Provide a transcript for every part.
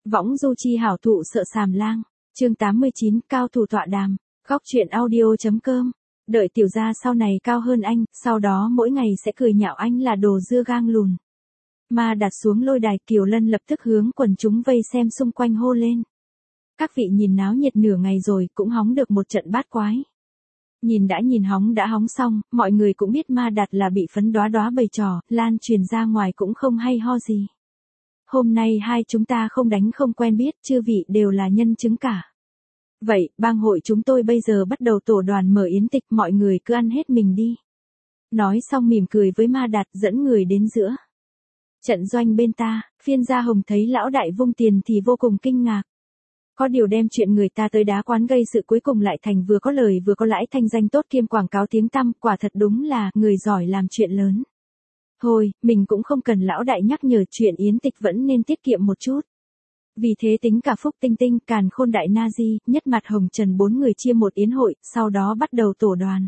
Võng du chi hảo thụ sợ sàm lang. Chương 89, cao thủ tọa đàm. Góc truyện audio.com. Đợi tiểu gia sau này cao hơn anh, sau đó mỗi ngày sẽ cười nhạo anh là đồ dưa gang lùn. Ma đặt xuống lôi đài, Kiều Lân lập tức hướng quần chúng vây xem xung quanh hô lên. Các vị nhìn náo nhiệt nửa ngày rồi, cũng hóng được một trận bát quái. Nhìn đã hóng xong, mọi người cũng biết Ma Đạt là bị phấn đóa đóa bày trò, lan truyền ra ngoài cũng không hay ho gì. Hôm nay hai chúng ta không đánh không quen biết, chư vị đều là nhân chứng cả. Vậy, bang hội chúng tôi bây giờ bắt đầu tổ đoàn mở yến tịch, mọi người cứ ăn hết mình đi. Nói xong mỉm cười với Ma Đạt, dẫn người đến giữa trận doanh bên ta. Phiên Gia Hồng thấy lão đại vung tiền thì vô cùng kinh ngạc. Có điều đem chuyện người ta tới đá quán gây sự cuối cùng lại thành vừa có lời vừa có lãi, thanh danh tốt kiêm quảng cáo tiếng tăm, quả thật đúng là người giỏi làm chuyện lớn. Thôi, mình cũng không cần lão đại nhắc nhở, chuyện yến tịch vẫn nên tiết kiệm một chút. Vì thế tính cả Phúc Tinh Tinh, Càn Khôn Đại Na Di, Nhất Mặt Hồng Trần 4 người chia một yến hội, sau đó bắt đầu tổ đoàn.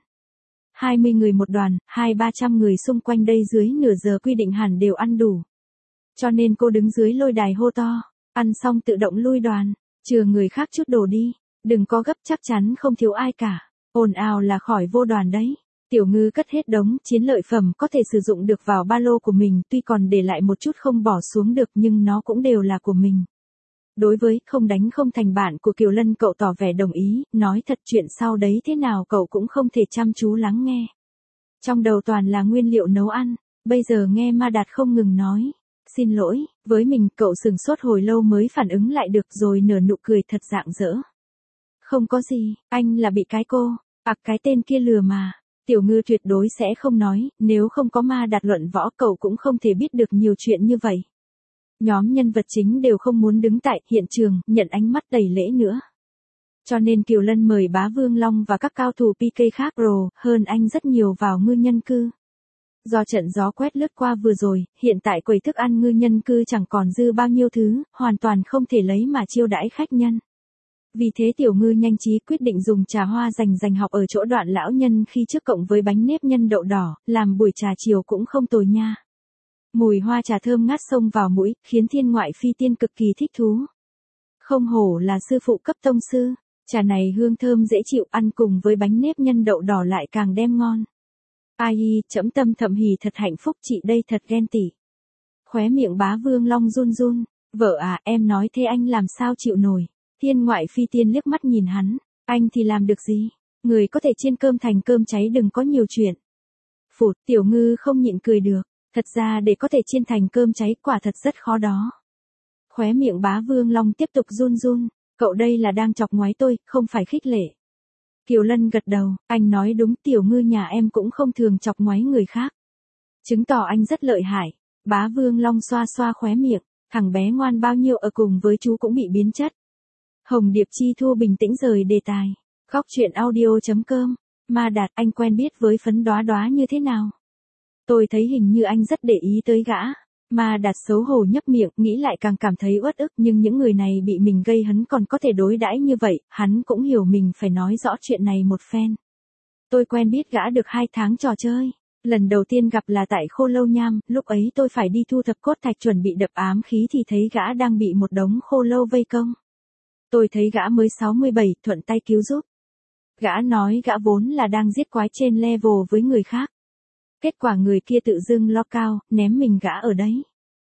20 người một đoàn, 200-300 người xung quanh đây dưới nửa giờ quy định hẳn đều ăn đủ. Cho nên cô đứng dưới lôi đài hô to, ăn xong tự động lui đoàn, chừa người khác chút đồ đi, đừng có gấp, chắc chắn không thiếu ai cả. Ồn ào là khỏi vô đoàn đấy. Tiểu Ngư cất hết đống chiến lợi phẩm có thể sử dụng được vào ba lô của mình, tuy còn để lại một chút không bỏ xuống được nhưng nó cũng đều là của mình. Đối với không đánh không thành bạn của Kiều Lân, cậu tỏ vẻ đồng ý, nói thật chuyện sau đấy thế nào cậu cũng không thể chăm chú lắng nghe. Trong đầu toàn là nguyên liệu nấu ăn, bây giờ nghe Ma Đạt không ngừng nói, xin lỗi, với mình, cậu sửng sốt hồi lâu mới phản ứng lại được rồi nở nụ cười thật rạng rỡ. Không có gì, anh là bị cái cô, cái tên kia lừa mà. Tiểu Ngư tuyệt đối sẽ không nói, nếu không có Ma Đạt luận võ cậu cũng không thể biết được nhiều chuyện như vậy. Nhóm nhân vật chính đều không muốn đứng tại hiện trường, nhận ánh mắt đầy lễ nữa. Cho nên Kiều Lân mời Bá Vương Long và các cao thủ PK khác hơn anh rất nhiều vào ngư nhân cư. Do trận gió quét lướt qua vừa rồi, hiện tại quầy thức ăn ngư nhân cư chẳng còn dư bao nhiêu thứ, hoàn toàn không thể lấy mà chiêu đãi khách nhân. Vì thế Tiểu Ngư nhanh trí quyết định dùng trà hoa dành học ở chỗ Đoạn lão nhân khi trước, cộng với bánh nếp nhân đậu đỏ, làm buổi trà chiều cũng không tồi nha. Mùi hoa trà thơm ngát xông vào mũi, khiến Thiên Ngoại Phi Tiên cực kỳ thích thú. Không hổ là sư phụ cấp tông sư, trà này hương thơm dễ chịu, ăn cùng với bánh nếp nhân đậu đỏ lại càng đem ngon. Ai, trẫm tâm thầm hỉ thật hạnh phúc, chị đây thật ghen tị. Khóe miệng Bá Vương Long run run, vợ à, em nói thế anh làm sao chịu nổi. Thiên Ngoại Phi Tiên liếc mắt nhìn hắn, anh thì làm được gì, người có thể chiên cơm thành cơm cháy, đừng có nhiều chuyện. Phụt, Tiểu Ngư không nhịn cười được, thật ra để có thể chiên thành cơm cháy quả thật rất khó đó. Khóe miệng Bá Vương Long tiếp tục run run, cậu đây là đang chọc ngoáy tôi, không phải khích lệ. Kiều Lân gật đầu, anh nói đúng, Tiểu Ngư nhà em cũng không thường chọc ngoáy người khác. Chứng tỏ anh rất lợi hại. Bá Vương Long xoa xoa khóe miệng, thằng bé ngoan bao nhiêu ở cùng với chú cũng bị biến chất. Hồng Điệp Chi Thu bình tĩnh rời đề tài. Góc truyện audio.com. Ma Đạt, anh quen biết với phấn đóa đóa như thế nào? Tôi thấy hình như anh rất để ý tới gã. Ma Đạt xấu hổ nhấp miệng, nghĩ lại càng cảm thấy uất ức, nhưng những người này bị mình gây hấn còn có thể đối đãi như vậy, hắn cũng hiểu mình phải nói rõ chuyện này một phen. Tôi quen biết gã được 2 tháng trò chơi. Lần đầu tiên gặp là tại Khô Lâu Nham, lúc ấy tôi phải đi thu thập cốt thạch chuẩn bị đập ám khí thì thấy gã đang bị một đống khô lâu vây công. Tôi thấy gã mới 67, thuận tay cứu giúp. Gã nói gã vốn là đang giết quái trên level với người khác. Kết quả người kia tự dưng lo cao, ném mình gã ở đấy.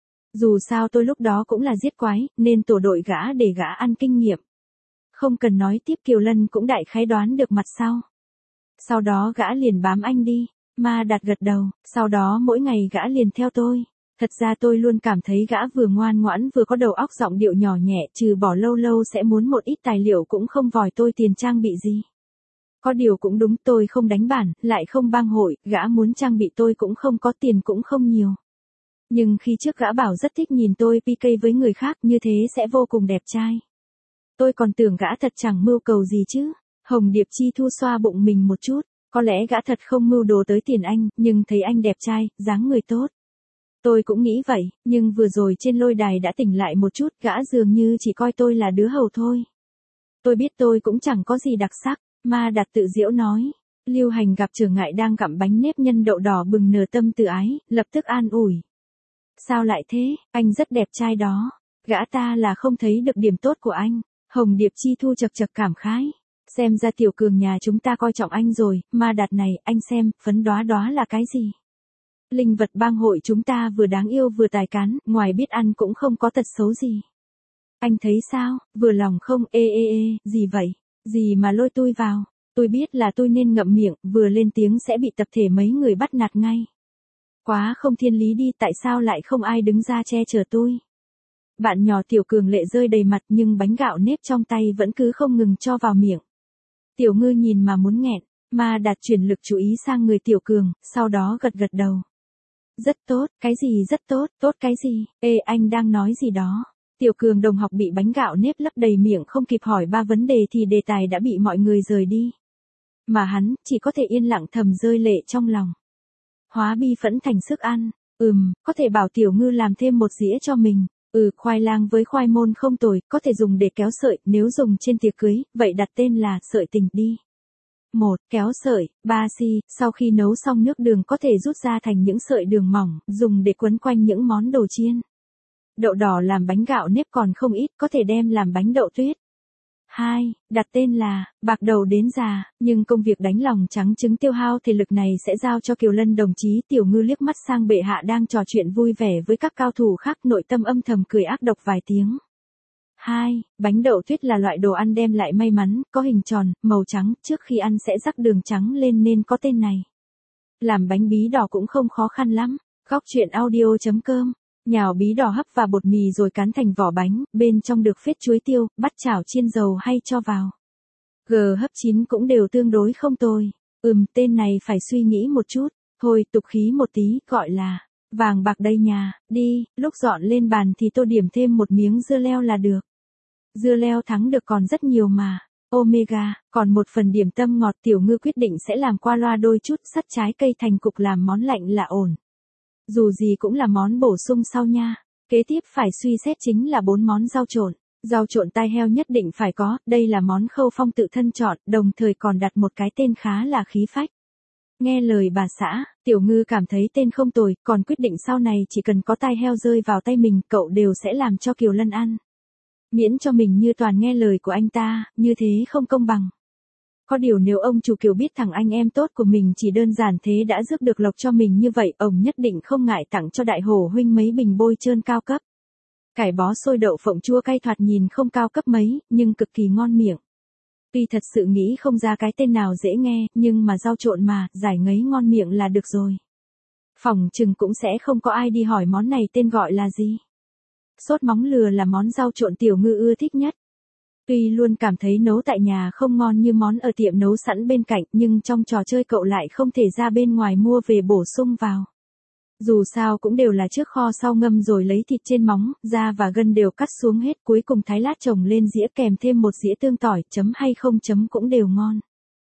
Dù sao tôi lúc đó cũng là giết quái, nên tổ đội gã để gã ăn kinh nghiệm. Không cần nói tiếp, Kiều Lân cũng đại khái đoán được mặt sau. Sau đó gã liền bám anh đi. Ma Đạt gật đầu, sau đó mỗi ngày gã liền theo tôi. Thật ra tôi luôn cảm thấy gã vừa ngoan ngoãn vừa có đầu óc, giọng điệu nhỏ nhẹ, trừ bỏ lâu lâu sẽ muốn một ít tài liệu cũng không vòi tôi tiền trang bị gì. Có điều cũng đúng, tôi không đánh bản, lại không bang hội, gã muốn trang bị tôi cũng không có tiền cũng không nhiều. Nhưng khi trước gã bảo rất thích nhìn tôi PK với người khác, như thế sẽ vô cùng đẹp trai. Tôi còn tưởng gã thật chẳng mưu cầu gì chứ. Hồng Điệp Chi Thu xoa bụng mình một chút, có lẽ gã thật không mưu đồ tới tiền anh, nhưng thấy anh đẹp trai, dáng người tốt. Tôi cũng nghĩ vậy, nhưng vừa rồi trên lôi đài đã tỉnh lại một chút, gã dường như chỉ coi tôi là đứa hầu thôi. Tôi biết tôi cũng chẳng có gì đặc sắc. Ma Đạt tự giễu nói. Lưu Hành gặp trở ngại đang gặm bánh nếp nhân đậu đỏ bừng nở tâm tự ái, lập tức an ủi. Sao lại thế, anh rất đẹp trai đó. Gã ta là không thấy được điểm tốt của anh. Hồng Điệp Chi Thu chật chật cảm khái. Xem ra Tiểu Cường nhà chúng ta coi trọng anh rồi, Ma Đạt này, anh xem, phấn đóa đóa là cái gì? Linh vật bang hội chúng ta vừa đáng yêu vừa tài cán, ngoài biết ăn cũng không có tật xấu gì. Anh thấy sao, vừa lòng không? Gì vậy? Gì mà lôi tôi vào? Tôi biết là tôi nên ngậm miệng, vừa lên tiếng sẽ bị tập thể mấy người bắt nạt ngay. Quá không thiên lý đi, tại sao lại không ai đứng ra che chở tôi? Bạn nhỏ Tiểu Cường lệ rơi đầy mặt nhưng bánh gạo nếp trong tay vẫn cứ không ngừng cho vào miệng. Tiểu Ngư nhìn mà muốn nghẹn, Ma Đạt chuyển lực chú ý sang người Tiểu Cường, sau đó gật gật đầu. Rất tốt, cái gì rất tốt, tốt cái gì? Ê, anh đang nói gì đó? Tiểu Cường đồng học bị bánh gạo nếp lấp đầy miệng, không kịp hỏi 3 vấn đề thì đề tài đã bị mọi người rời đi. Mà hắn, chỉ có thể yên lặng thầm rơi lệ trong lòng. Hóa bi phẫn thành sức ăn. Có thể bảo Tiểu Ngư làm thêm một dĩa cho mình. Khoai lang với khoai môn không tồi, có thể dùng để kéo sợi, nếu dùng trên tiệc cưới, vậy đặt tên là sợi tình đi. 1. Kéo sợi, 3. Sau khi nấu xong nước đường có thể rút ra thành những sợi đường mỏng, dùng để quấn quanh những món đồ chiên. Đậu đỏ làm bánh gạo nếp còn không ít, có thể đem làm bánh đậu tuyết. 2. Đặt tên là bạc đầu đến già, nhưng công việc đánh lòng trắng trứng tiêu hao thể lực này sẽ giao cho Kiều Lân đồng chí. Tiểu Ngư liếc mắt sang bệ hạ đang trò chuyện vui vẻ với các cao thủ khác, nội tâm âm thầm cười ác độc vài tiếng. 2. Bánh đậu tuyết là loại đồ ăn đem lại may mắn, có hình tròn, màu trắng, trước khi ăn sẽ rắc đường trắng lên nên có tên này. Làm bánh bí đỏ cũng không khó khăn lắm. Góc truyện audio.com. Nhào bí đỏ hấp và bột mì rồi cán thành vỏ bánh, bên trong được phết chuối tiêu, bắt chảo chiên dầu hay cho vào. Hấp chín cũng đều tương đối không tồi. Tên này phải suy nghĩ một chút. Thôi tục khí một tí, gọi là vàng bạc đây nhà, đi, lúc dọn lên bàn thì tô điểm thêm một miếng dưa leo là được. Dưa leo thắng được còn rất nhiều mà. Omega, còn một phần điểm tâm ngọt. Tiểu Ngư quyết định sẽ làm qua loa đôi chút, sắt trái cây thành cục làm món lạnh là ổn. Dù gì cũng là món bổ sung sau nha. Kế tiếp phải suy xét chính là 4 món rau trộn. Rau trộn tai heo nhất định phải có, đây là món Khâu Phong tự thân chọn, đồng thời còn đặt một cái tên khá là khí phách. Nghe lời bà xã, Tiểu Ngư cảm thấy tên không tồi, còn quyết định sau này chỉ cần có tai heo rơi vào tay mình, cậu đều sẽ làm cho Kiều Lân ăn. Miễn cho mình như toàn nghe lời của anh ta, như thế không công bằng. Có điều nếu ông chủ Kiều biết thằng anh em tốt của mình chỉ đơn giản thế đã rước được lộc cho mình như vậy, ông nhất định không ngại tặng cho đại hổ huynh mấy bình bôi trơn cao cấp. Cải bó xôi đậu phộng chua cay thoạt nhìn không cao cấp mấy, nhưng cực kỳ ngon miệng. Tuy thật sự nghĩ không ra cái tên nào dễ nghe, nhưng mà rau trộn mà, giải ngấy ngon miệng là được rồi. Phỏng chừng cũng sẽ không có ai đi hỏi món này tên gọi là gì. Sốt móng lừa là món rau trộn Tiểu Ngư ưa thích nhất. Tuy luôn cảm thấy nấu tại nhà không ngon như món ở tiệm nấu sẵn bên cạnh, nhưng trong trò chơi cậu lại không thể ra bên ngoài mua về bổ sung vào. Dù sao cũng đều là trước kho sau ngâm rồi lấy thịt trên móng, da và gân đều cắt xuống hết, cuối cùng thái lát trồng lên dĩa kèm thêm một dĩa tương tỏi, chấm hay không chấm cũng đều ngon.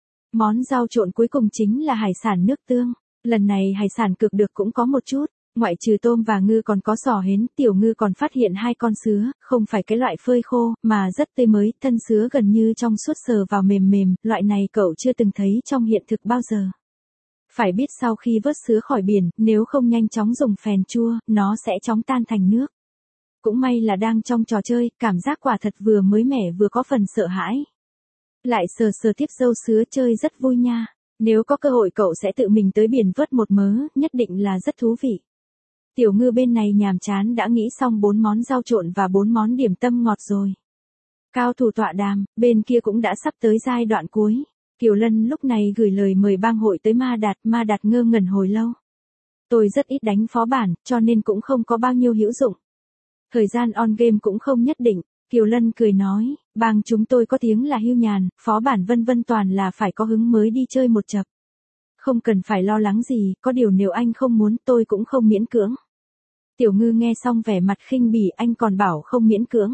Món rau trộn cuối cùng chính là hải sản nước tương. Lần này hải sản cực được cũng có một chút. Ngoại trừ tôm và ngư còn có sò hến, Tiểu Ngư còn phát hiện 2 con sứa, không phải cái loại phơi khô, mà rất tươi mới, thân sứa gần như trong suốt sờ vào mềm mềm, loại này cậu chưa từng thấy trong hiện thực bao giờ. Phải biết sau khi vớt sứa khỏi biển, nếu không nhanh chóng dùng phèn chua, nó sẽ chóng tan thành nước. Cũng may là đang trong trò chơi, cảm giác quả thật vừa mới mẻ vừa có phần sợ hãi. Lại sờ sờ tiếp dâu sứa chơi rất vui nha. Nếu có cơ hội cậu sẽ tự mình tới biển vớt một mớ, nhất định là rất thú vị. Tiểu Ngư bên này nhàm chán đã nghĩ xong 4 món rau trộn và 4 món điểm tâm ngọt rồi. Cao thủ tọa đàm, bên kia cũng đã sắp tới giai đoạn cuối. Kiều Lân lúc này gửi lời mời bang hội tới Ma Đạt ngơ ngẩn hồi lâu. Tôi rất ít đánh phó bản, cho nên cũng không có bao nhiêu hữu dụng. Thời gian on game cũng không nhất định. Kiều Lân cười nói, bang chúng tôi có tiếng là hưu nhàn, phó bản vân vân toàn là phải có hứng mới đi chơi một chập. Không cần phải lo lắng gì, có điều nếu anh không muốn tôi cũng không miễn cưỡng. Tiểu Ngư nghe xong vẻ mặt khinh bỉ, anh còn bảo không miễn cưỡng.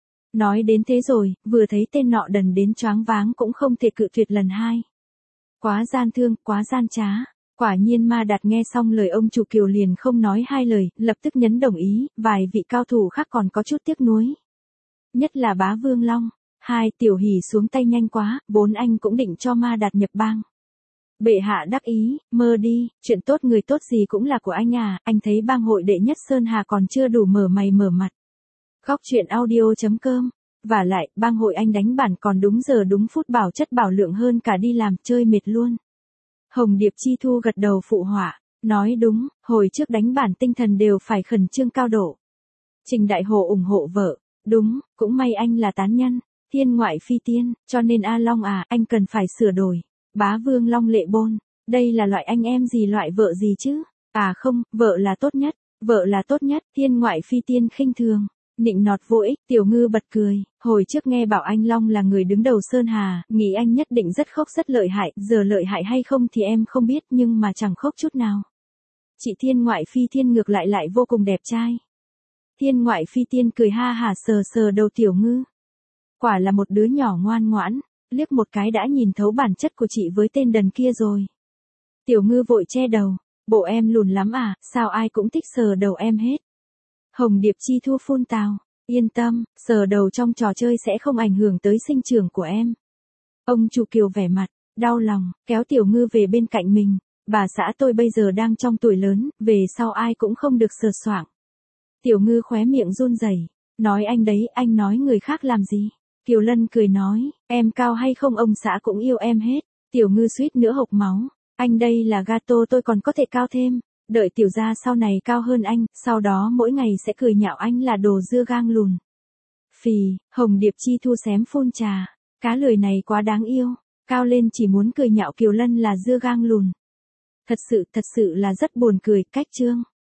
Nói đến thế rồi, vừa thấy tên nọ đần đến choáng váng cũng không thể cự tuyệt lần hai. Quá gian thương, quá gian trá. Quả nhiên Ma Đạt nghe xong lời ông chủ Kiều liền không nói hai lời, lập tức nhấn đồng ý, vài vị cao thủ khác còn có chút tiếc nuối. Nhất là Bá Vương Long. Tiểu Hỷ xuống tay nhanh quá, 4 anh cũng định cho Ma Đạt nhập bang. Bệ hạ đắc ý, mơ đi, chuyện tốt người tốt gì cũng là của anh à, anh thấy bang hội đệ nhất Sơn Hà còn chưa đủ mở mày mở mặt. Góc chuyện audio.com. Và lại, bang hội anh đánh bản còn đúng giờ đúng phút bảo chất bảo lượng hơn cả đi làm chơi mệt luôn. Hồng Điệp Chi Thu gật đầu phụ họa. Nói đúng, hồi trước đánh bản tinh thần đều phải khẩn trương cao độ. Trình Đại Hồ ủng hộ vợ. Đúng, cũng may anh là tán nhân, thiên ngoại phi tiên, cho nên A Long à, anh cần phải sửa đổi. Bá Vương Long Lệ Bôn. Đây là loại anh em gì loại vợ gì chứ? À không, vợ là tốt nhất. Vợ là tốt nhất, thiên ngoại phi tiên khinh thường. Nịnh nọt vô ích, Tiểu Ngư bật cười, hồi trước nghe bảo anh Long là người đứng đầu Sơn Hà, nghĩ anh nhất định rất khốc rất lợi hại, giờ lợi hại hay không thì em không biết nhưng mà chẳng khốc chút nào. Chị thiên ngoại phi thiên ngược lại vô cùng đẹp trai. Thiên ngoại phi tiên cười ha hả sờ sờ đầu Tiểu Ngư. Quả là một đứa nhỏ ngoan ngoãn, liếc một cái đã nhìn thấu bản chất của chị với tên đần kia rồi. Tiểu Ngư vội che đầu, bộ em lùn lắm à, sao ai cũng thích sờ đầu em hết. Hồng Điệp Chi Thu phun tào, yên tâm, sờ đầu trong trò chơi sẽ không ảnh hưởng tới sinh trưởng của em. Ông chủ Kiều vẻ mặt, đau lòng, kéo Tiểu Ngư về bên cạnh mình, bà xã tôi bây giờ đang trong tuổi lớn, về sau ai cũng không được sờ soạng. Tiểu Ngư khóe miệng run rẩy, nói anh đấy, anh nói người khác làm gì? Kiều Lân cười nói, em cao hay không ông xã cũng yêu em hết. Tiểu Ngư suýt nữa hộc máu, anh đây là gato tôi còn có thể cao thêm. Đợi tiểu gia sau này cao hơn anh, sau đó mỗi ngày sẽ cười nhạo anh là đồ dưa gang lùn. Phì, Hồng Điệp Chi Thu xém phun trà, cá lười này quá đáng yêu, cao lên chỉ muốn cười nhạo Kiều Lân là dưa gang lùn. Thật sự là rất buồn cười, cách chương.